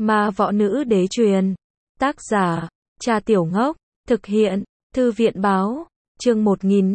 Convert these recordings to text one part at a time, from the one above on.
Ma võ nữ đế truyền. Tác giả, Trà Tiểu Ngốc. Thực hiện, Thư viện báo. Chương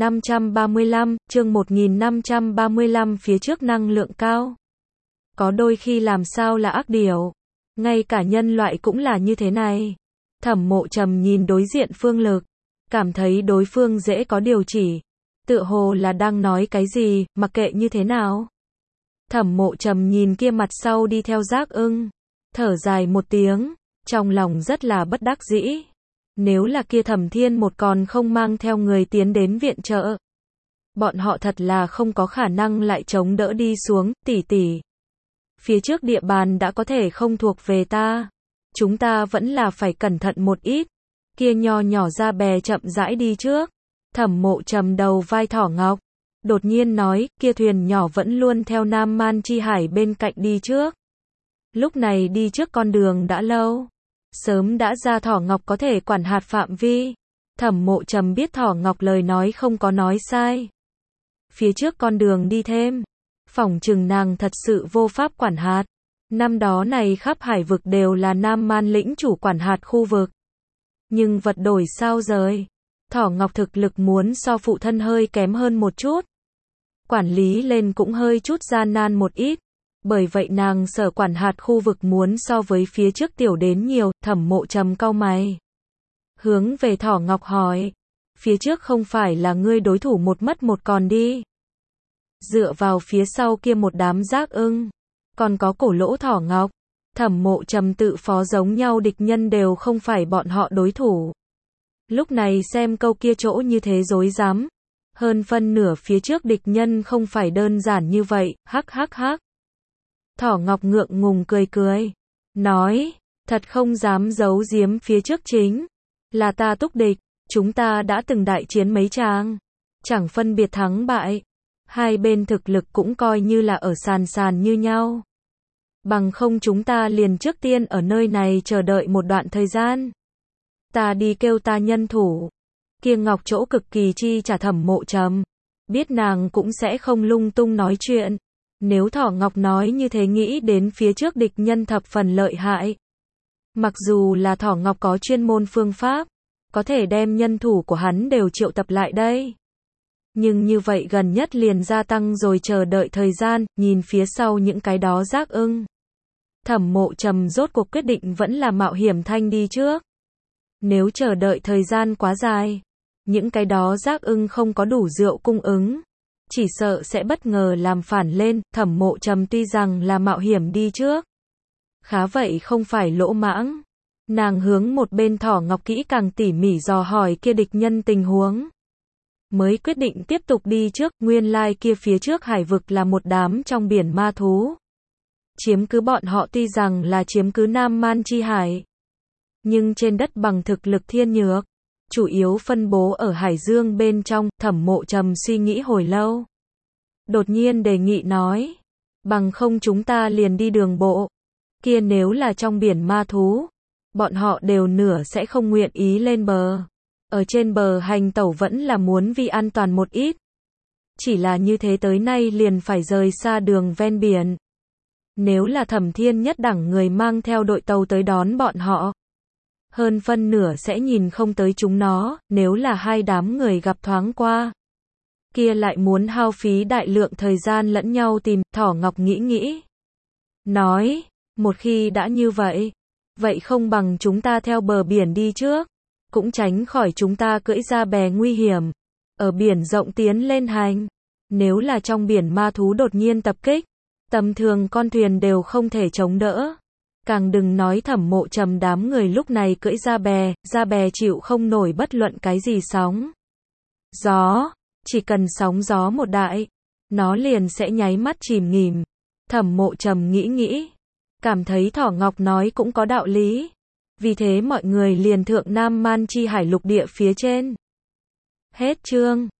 1535, phía trước năng lượng cao. Có đôi khi làm sao là ác điều. Ngay cả nhân loại cũng là như thế này. Thẩm Mộ Trầm nhìn đối diện Phương Lực. Cảm thấy đối phương dễ có điều chỉ. Tựa hồ là đang nói cái gì, mặc kệ như thế nào. Thẩm Mộ Trầm nhìn kia mặt sau đi theo Giác Ưng. Thở dài một tiếng. Trong lòng rất là bất đắc dĩ. Nếu là kia Thẩm Thiên một còn không mang theo người tiến đến viện trợ. Bọn họ thật là không có khả năng lại chống đỡ đi xuống, tỷ tỷ. Phía trước địa bàn đã có thể không thuộc về ta. Chúng ta vẫn là phải cẩn thận một ít. Kia nho nhỏ ra bè chậm rãi đi trước. Thẩm Mộ Trầm đầu vai Thỏ Ngọc. Đột nhiên nói, kia thuyền nhỏ vẫn luôn theo Nam Man Chi Hải bên cạnh đi trước. Lúc này đi trước con đường đã lâu. Sớm đã ra Thỏ Ngọc có thể quản hạt phạm vi. Thẩm Mộ Trầm biết Thỏ Ngọc lời nói không có nói sai. Phía trước con đường đi thêm. Phỏng chừng nàng thật sự vô pháp quản hạt. Năm đó này khắp hải vực đều là Nam Man lĩnh chủ quản hạt khu vực. Nhưng vật đổi sao rời. Thỏ Ngọc thực lực muốn so phụ thân hơi kém hơn một chút. Quản lý lên cũng hơi chút gian nan một ít. Bởi vậy nàng sở quản hạt khu vực muốn so với phía trước tiểu đến nhiều. Thẩm Mộ Trầm cau mày. Hướng về Thỏ Ngọc hỏi. Phía trước không phải là ngươi đối thủ một mất một còn đi. Dựa vào phía sau kia một đám Giác Ưng. Còn có Cổ Lỗ Thỏ Ngọc. Thẩm Mộ Trầm tự phó giống nhau địch nhân đều không phải bọn họ đối thủ. Lúc này xem câu kia chỗ như thế rối rắm. Hơn phân nửa phía trước địch nhân không phải đơn giản như vậy, hắc hắc hắc. Thỏ Ngọc ngượng ngùng cười cười. Nói, thật không dám giấu giếm phía trước chính. Là ta túc địch, chúng ta đã từng đại chiến mấy tràng. Chẳng phân biệt thắng bại. Hai bên thực lực cũng coi như là ở sàn sàn như nhau. Bằng không chúng ta liền trước tiên ở nơi này chờ đợi một đoạn thời gian. Ta đi kêu ta nhân thủ. Kia Ngọc chỗ cực kỳ chi trả Thẩm Mộ Trầm. Biết nàng cũng sẽ không lung tung nói chuyện. Nếu Thỏ Ngọc nói như thế nghĩ đến phía trước địch nhân thập phần lợi hại. Mặc dù là Thỏ Ngọc có chuyên môn phương pháp. Có thể đem nhân thủ của hắn đều triệu tập lại đây. Nhưng như vậy gần nhất liền gia tăng rồi chờ đợi thời gian, nhìn phía sau những cái đó Giác Ưng. Thẩm Mộ Trầm rốt cuộc quyết định vẫn là mạo hiểm thanh đi trước. Nếu chờ đợi thời gian quá dài, những cái đó Giác Ưng không có đủ rượu cung ứng, chỉ sợ sẽ bất ngờ làm phản lên. Thẩm Mộ Trầm tuy rằng là mạo hiểm đi trước, khá vậy không phải lỗ mãng. Nàng hướng một bên Thỏ Ngọc kỹ càng tỉ mỉ dò hỏi kia địch nhân tình huống. Mới quyết định tiếp tục đi trước. Nguyên lai kia phía trước hải vực là một đám trong biển ma thú. Chiếm cứ bọn họ tuy rằng là chiếm cứ Nam Man Chi Hải. Nhưng trên đất bằng thực lực thiên nhược. Chủ yếu phân bố ở hải dương bên trong. Thẩm Mộ Trầm suy nghĩ hồi lâu. Đột nhiên đề nghị nói. Bằng không chúng ta liền đi đường bộ. Kia nếu là trong biển ma thú. Bọn họ đều nửa sẽ không nguyện ý lên bờ. Ở trên bờ hành tẩu vẫn là muốn vì an toàn một ít. Chỉ là như thế tới nay liền phải rời xa đường ven biển. Nếu là Thẩm Thiên nhất đẳng người mang theo đội tàu tới đón bọn họ. Hơn phân nửa sẽ nhìn không tới chúng nó, nếu là hai đám người gặp thoáng qua. Kia lại muốn hao phí đại lượng thời gian lẫn nhau tìm. Thỏ Ngọc nghĩ. Nói, một khi đã như vậy. Vậy không bằng chúng ta theo bờ biển đi trước. Cũng tránh khỏi chúng ta cưỡi ra bè nguy hiểm. Ở biển rộng tiến lên hành. Nếu là trong biển ma thú đột nhiên tập kích. Tầm thường con thuyền đều không thể chống đỡ. Càng đừng nói Thẩm Mộ Trầm đám người lúc này cưỡi ra bè chịu không nổi bất luận cái gì sóng. Gió. Chỉ cần sóng gió một đại. Nó liền sẽ nháy mắt chìm nghỉm. Thẩm Mộ Trầm nghĩ. Cảm thấy Thỏ Ngọc nói cũng có đạo lý. Vì thế mọi người liền thượng Nam Man Chi Hải lục địa phía trên. Hết chương.